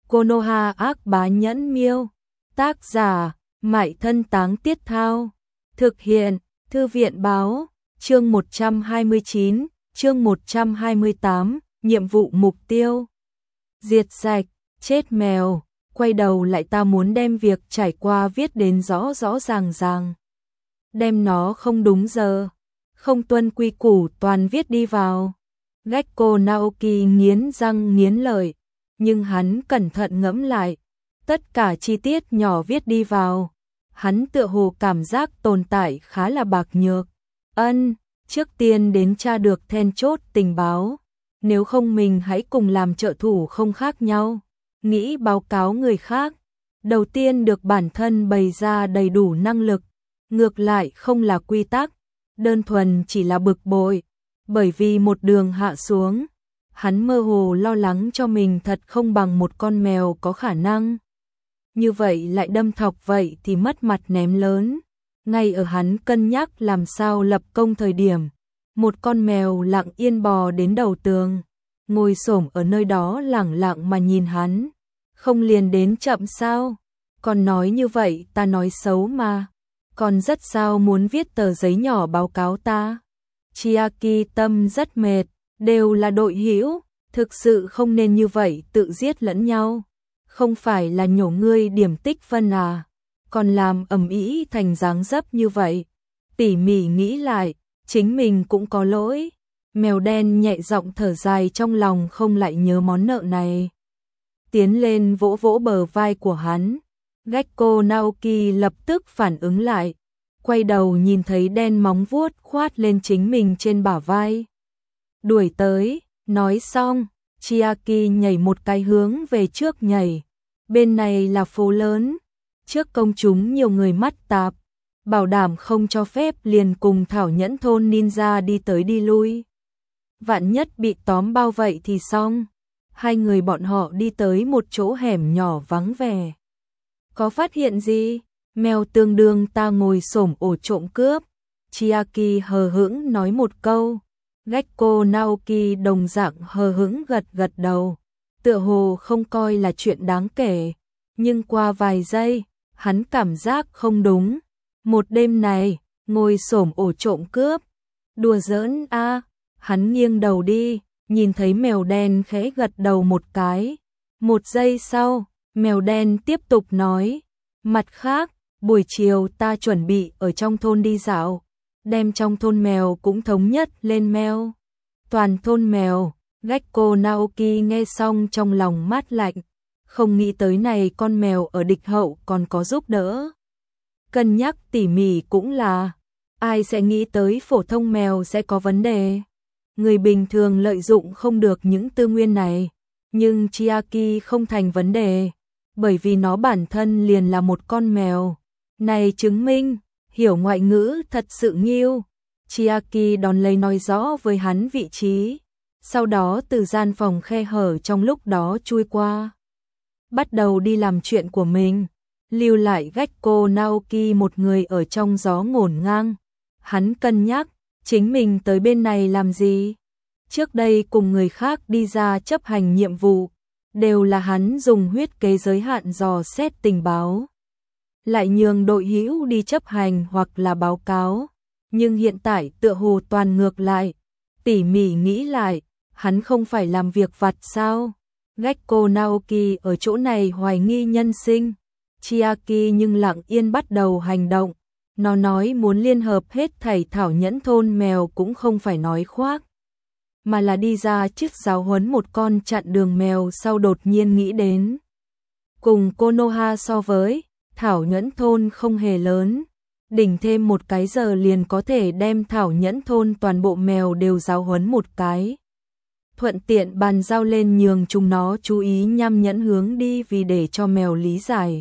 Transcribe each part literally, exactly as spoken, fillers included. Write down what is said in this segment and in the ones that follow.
Konoha ác bá nhẫn miêu. Tác giả, Mại Thân Táng Tiết Thao. Thực hiện, Thư viện Báo. Chương một trăm hai mươi chín, chương một trăm hai mươi tám, nhiệm vụ mục tiêu. Diệt sạch, chết mèo, quay đầu lại ta muốn đem việc trải qua viết đến rõ rõ ràng ràng. Đem nó không đúng giờ, không tuân quy củ toàn viết đi vào. Gekko Naoki nghiến răng nghiến lợi, nhưng hắn cẩn thận ngẫm lại, tất cả chi tiết nhỏ viết đi vào. Hắn tựa hồ cảm giác tồn tại khá là bạc nhược. Ân, trước tiên đến tra được then chốt tình báo, nếu không mình hãy cùng làm trợ thủ không khác nhau. Nghĩ báo cáo người khác, đầu tiên được bản thân bày ra đầy đủ năng lực, ngược lại không là quy tắc, đơn thuần chỉ là bực bội, bởi vì một đường hạ xuống, hắn mơ hồ lo lắng cho mình thật không bằng một con mèo có khả năng. Như vậy lại đâm thọc vậy thì mất mặt ném lớn. Ngay ở hắn cân nhắc làm sao lập công thời điểm, một con mèo lặng yên bò đến đầu tường, ngồi xổm ở nơi đó lẳng lặng mà nhìn hắn. Không liền đến chậm sao? Còn nói như vậy ta nói xấu mà. Còn rất sao muốn viết tờ giấy nhỏ báo cáo ta. Chiaki tâm rất mệt, đều là đội hữu, thực sự không nên như vậy tự giết lẫn nhau. Không phải là nhổ ngươi điểm tích phân à, còn làm ầm ĩ thành dáng dấp như vậy. Tỉ mỉ nghĩ lại, chính mình cũng có lỗi. Mèo đen nhẹ giọng thở dài trong lòng không lại nhớ món nợ này. Tiến lên vỗ vỗ bờ vai của hắn. Gekko Naoki lập tức phản ứng lại, quay đầu nhìn thấy đen móng vuốt khoát lên chính mình trên bả vai. Đuổi tới, nói xong, Chiaki nhảy một cái hướng về trước nhảy. Bên này là phố lớn, trước công chúng nhiều người mắt tạp, bảo đảm không cho phép liền cùng Thảo Nhẫn thôn ninja đi tới đi lui. Vạn nhất bị tóm bao vậy thì xong. Hai người bọn họ đi tới một chỗ hẻm nhỏ vắng vẻ. Có phát hiện gì? Mèo tương đương ta ngồi xổm ổ trộm cướp. Chiaki hờ hững nói một câu. Gekko Naoki đồng dạng hờ hững gật gật đầu. Tựa hồ không coi là chuyện đáng kể. Nhưng qua vài giây, hắn cảm giác không đúng. Một đêm này, ngồi xổm ổ trộm cướp. Đùa giỡn a à. Hắn nghiêng đầu đi, nhìn thấy mèo đen khẽ gật đầu một cái. Một giây sau, mèo đen tiếp tục nói. Mặt khác, buổi chiều ta chuẩn bị ở trong thôn đi dạo. Đem trong thôn mèo cũng thống nhất lên mèo. Toàn thôn mèo. Gekko Naoki nghe xong trong lòng mát lạnh. Không nghĩ tới này con mèo ở địch hậu còn có giúp đỡ. Cân nhắc tỉ mỉ cũng là. Ai sẽ nghĩ tới phổ thông mèo sẽ có vấn đề. Người bình thường lợi dụng không được những tư nguyên này. Nhưng Chiaki không thành vấn đề. Bởi vì nó bản thân liền là một con mèo. Này chứng minh, hiểu ngoại ngữ thật sự nghiêu. Chiaki đón lấy nói rõ với hắn vị trí. Sau đó từ gian phòng khe hở trong lúc đó chui qua. Bắt đầu đi làm chuyện của mình. Lưu lại Gekko Naoki một người ở trong gió ngổn ngang. Hắn cân nhắc, chính mình tới bên này làm gì? Trước đây cùng người khác đi ra chấp hành nhiệm vụ, đều là hắn dùng huyết kế giới hạn dò xét tình báo. Lại nhường đội hữu đi chấp hành hoặc là báo cáo. Nhưng hiện tại tựa hồ toàn ngược lại. Tỉ mỉ nghĩ lại, hắn không phải làm việc vặt sao? Gekko Naoki ở chỗ này hoài nghi nhân sinh. Chiaki nhưng lặng yên bắt đầu hành động. Nó nói muốn liên hợp hết thảy Thảo Nhẫn thôn mèo cũng không phải nói khoác. Mà là đi ra trước giáo huấn một con chặn đường mèo sau đột nhiên nghĩ đến. Cùng Konoha so với, Thảo Nhẫn thôn không hề lớn. Đỉnh thêm một cái giờ liền có thể đem Thảo Nhẫn thôn toàn bộ mèo đều giáo huấn một cái. Thuận tiện bàn giao lên nhường chúng nó chú ý nhăm nhẫn hướng đi vì để cho mèo lý giải.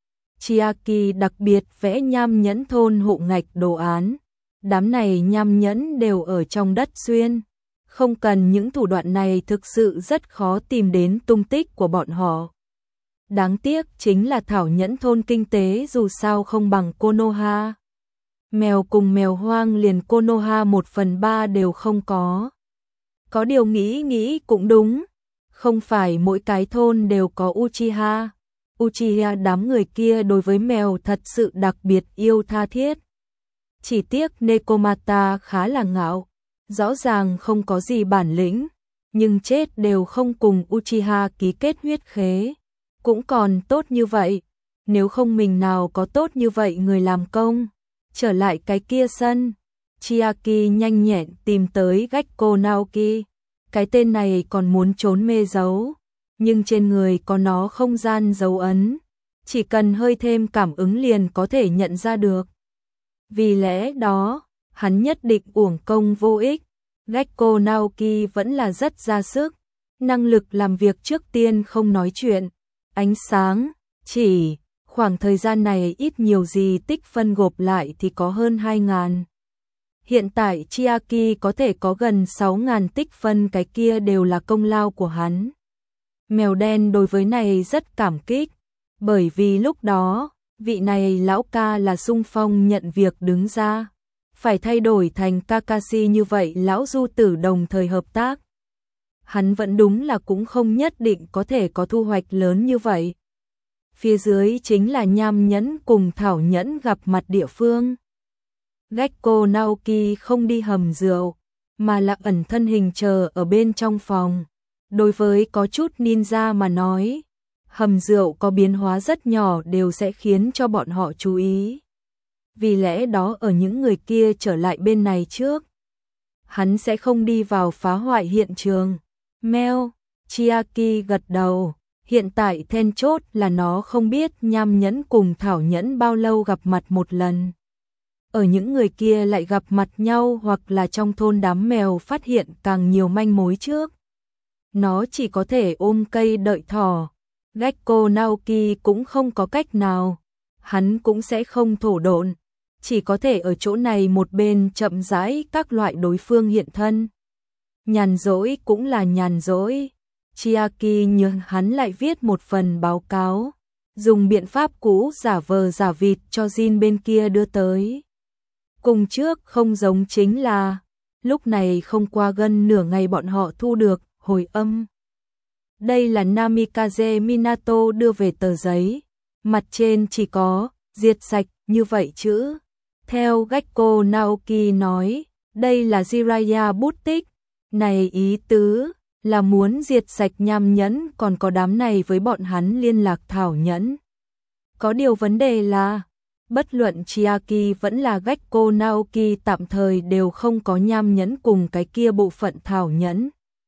Chiaki đặc biệt vẽ nham nhẫn thôn hộ ngạch đồ án. Đám này nham nhẫn đều ở trong đất xuyên. Không cần những thủ đoạn này thực sự rất khó tìm đến tung tích của bọn họ. Đáng tiếc chính là Thảo Nhẫn thôn kinh tế dù sao không bằng Konoha. Mèo cùng mèo hoang liền Konoha một phần ba đều không có. Có điều nghĩ nghĩ cũng đúng. Không phải mỗi cái thôn đều có Uchiha. Uchiha đám người kia đối với mèo thật sự đặc biệt yêu tha thiết. Chỉ tiếc Nekomata khá là ngạo, rõ ràng không có gì bản lĩnh, nhưng chết đều không cùng Uchiha ký kết huyết khế. Cũng còn tốt như vậy, nếu không mình nào có tốt như vậy người làm công. Trở lại cái kia sân, Chiaki nhanh nhẹn tìm tới Gekko Naoki. Cái tên này còn muốn trốn mê giấu, nhưng trên người có nó không gian dấu ấn, chỉ cần hơi thêm cảm ứng liền có thể nhận ra được. Vì lẽ đó, hắn nhất định uổng công vô ích. Gekko Naoki vẫn là rất ra sức, năng lực làm việc trước tiên không nói chuyện, ánh sáng, chỉ, khoảng thời gian này ít nhiều gì tích phân gộp lại thì có hơn hai ngàn. Hiện tại Chiaki có thể có gần sáu ngàn tích phân, cái kia đều là công lao của hắn. Mèo đen đối với này rất cảm kích, bởi vì lúc đó, vị này lão ca là xung phong nhận việc đứng ra. Phải thay đổi thành Kakashi như vậy lão du tử đồng thời hợp tác. Hắn vẫn đúng là cũng không nhất định có thể có thu hoạch lớn như vậy. Phía dưới chính là Nham Nhẫn cùng Thảo Nhẫn gặp mặt địa phương. Gekko Naoki không đi hầm rượu, mà là ẩn thân hình chờ ở bên trong phòng. Đối với có chút ninja mà nói, hầm rượu có biến hóa rất nhỏ đều sẽ khiến cho bọn họ chú ý. Vì lẽ đó ở những người kia trở lại bên này trước, hắn sẽ không đi vào phá hoại hiện trường. Meo, Chiaki gật đầu, hiện tại then chốt là nó không biết Nham Nhẫn cùng Thảo Nhẫn bao lâu gặp mặt một lần. Ở những người kia lại gặp mặt nhau hoặc là trong thôn đám mèo phát hiện càng nhiều manh mối trước. Nó chỉ có thể ôm cây đợi thỏ. Gekko Naoki cũng không có cách nào, hắn cũng sẽ không thổ độn, chỉ có thể ở chỗ này một bên chậm rãi các loại đối phương hiện thân. Nhàn rỗi cũng là nhàn rỗi. Chiaki nhờ hắn lại viết một phần báo cáo, dùng biện pháp cũ giả vờ giả vịt cho Jin bên kia đưa tới. Cùng trước không giống chính là, lúc này không qua gần nửa ngày bọn họ thu được hồi âm. Đây là Namikaze Minato đưa về tờ giấy, mặt trên chỉ có diệt sạch như vậy chữ. Theo Gekko Naoki nói, đây là Jiraiya bút tích, này ý tứ là muốn diệt sạch Nham Nhẫn, còn có đám này với bọn hắn liên lạc Thảo Nhẫn. Có điều vấn đề là, bất luận Chiaki vẫn là Gekko Naoki tạm thời đều không có Nham Nhẫn cùng cái kia bộ phận Thảo Nhẫn.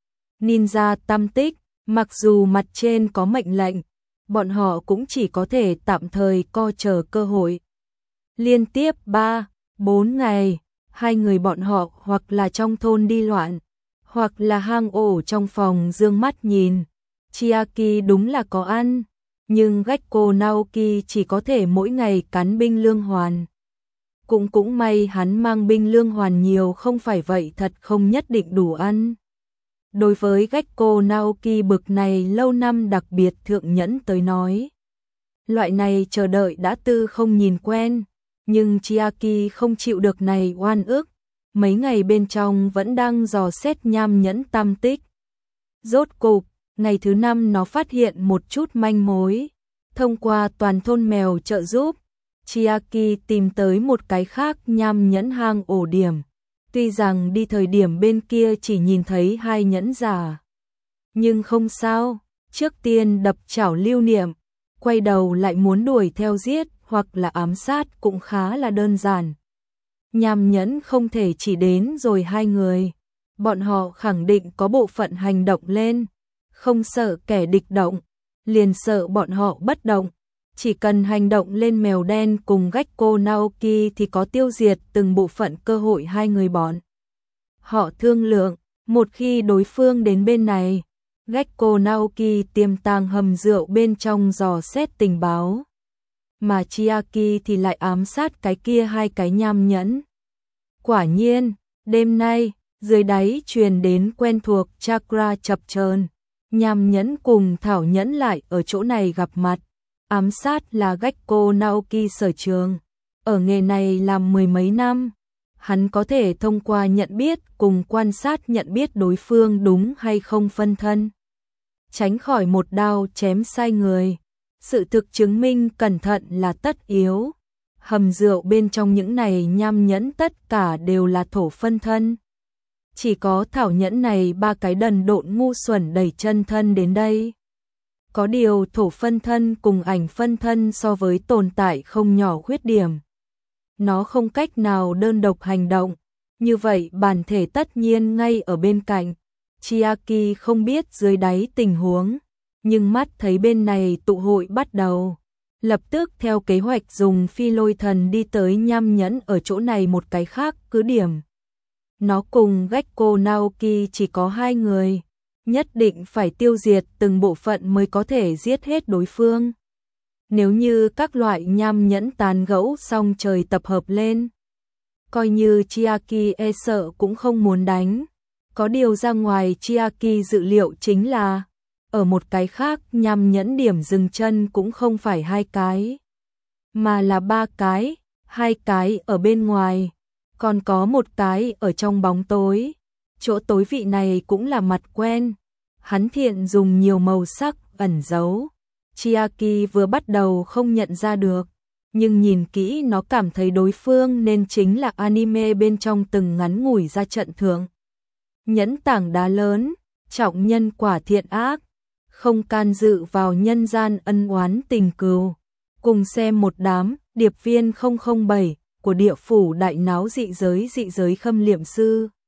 Ninja tam tích, mặc dù mặt trên có mệnh lệnh, bọn họ cũng chỉ có thể tạm thời co chờ cơ hội. Liên tiếp ba, bốn ngày, hai người bọn họ hoặc là trong thôn đi loạn, hoặc là hang ổ trong phòng dương mắt nhìn. Chiaki đúng là có ăn, nhưng Gekko Naoki chỉ có thể mỗi ngày cắn binh lương hoàn. Cũng cũng may hắn mang binh lương hoàn nhiều, không phải vậy thật không nhất định đủ ăn. Đối với Gekko Naoki bực này lâu năm đặc biệt thượng nhẫn tới nói, loại này chờ đợi đã tư không nhìn quen, nhưng Chiaki không chịu được này oan ức, mấy ngày bên trong vẫn đang dò xét Nham Nhẫn tam tích. Rốt cục, ngày thứ năm nó phát hiện một chút manh mối, thông qua toàn thôn mèo trợ giúp, Chiaki tìm tới một cái khác Nham Nhẫn hang ổ điểm. Tuy rằng đi thời điểm bên kia chỉ nhìn thấy hai nhẫn giả, nhưng không sao, trước tiên đập chảo lưu niệm, quay đầu lại muốn đuổi theo giết hoặc là ám sát cũng khá là đơn giản. Nham Nhẫn không thể chỉ đến rồi hai người, bọn họ khẳng định có bộ phận hành động lên, không sợ kẻ địch động, liền sợ bọn họ bất động. Chỉ cần hành động lên, mèo đen cùng Gekko Naoki thì có tiêu diệt từng bộ phận cơ hội hai người bọn họ thương lượng. Một khi đối phương đến bên này, Gekko Naoki tiềm tàng hầm rượu bên trong dò xét tình báo, mà Chiaki thì lại ám sát cái kia hai cái Nham Nhẫn. Quả nhiên, đêm nay, dưới đáy truyền đến quen thuộc chakra chập chờn, Nham Nhẫn cùng Thảo Nhẫn lại ở chỗ này gặp mặt. Ám sát là Gekko Naoki sở trường, ở nghề này làm mười mấy năm, hắn có thể thông qua nhận biết cùng quan sát nhận biết đối phương đúng hay không phân thân. tránh khỏi một đao chém sai người. Sự thực chứng minh cẩn thận là tất yếu. Hầm rượu bên trong những này nham nhẫn tất cả đều là thổ phân thân. Chỉ có thảo nhẫn này ba cái đần độn ngu xuẩn đẩy chân thân đến đây. Có điều thổ phân thân cùng ảnh phân thân so với tồn tại không nhỏ khuyết điểm. Nó không cách nào đơn độc hành động, như vậy bản thể tất nhiên ngay ở bên cạnh. Chiaki không biết dưới đáy tình huống, nhưng mắt thấy bên này tụ hội bắt đầu. Lập tức theo kế hoạch dùng phi lôi thần đi tới nham nhẫn ở chỗ này một cái khác cứ điểm. Nó cùng Gekko Naoki chỉ có hai người, nhất định phải tiêu diệt từng bộ phận mới có thể giết hết đối phương. Nếu như các loại nham nhẫn tàn gẫu xong trời tập hợp lên, coi như Chiaki e sợ cũng không muốn đánh. Có điều ra ngoài Chiaki dự liệu chính là, ở một cái khác nham nhẫn điểm dừng chân cũng không phải hai cái, mà là ba cái, hai cái ở bên ngoài, còn có một cái ở trong bóng tối. Chỗ tối vị này cũng là mặt quen, hắn thiện dùng nhiều màu sắc ẩn giấu. Chiaki vừa bắt đầu không nhận ra được, nhưng nhìn kỹ nó cảm thấy đối phương nên chính là anime bên trong từng ngắn ngủi ra trận thượng. Nhẫn tảng đá lớn, trọng nhân quả thiện ác, không can dự vào nhân gian ân oán tình cừu. Cùng xem một đám điệp viên không không bảy của địa phủ đại náo dị giới dị giới khâm liệm sư.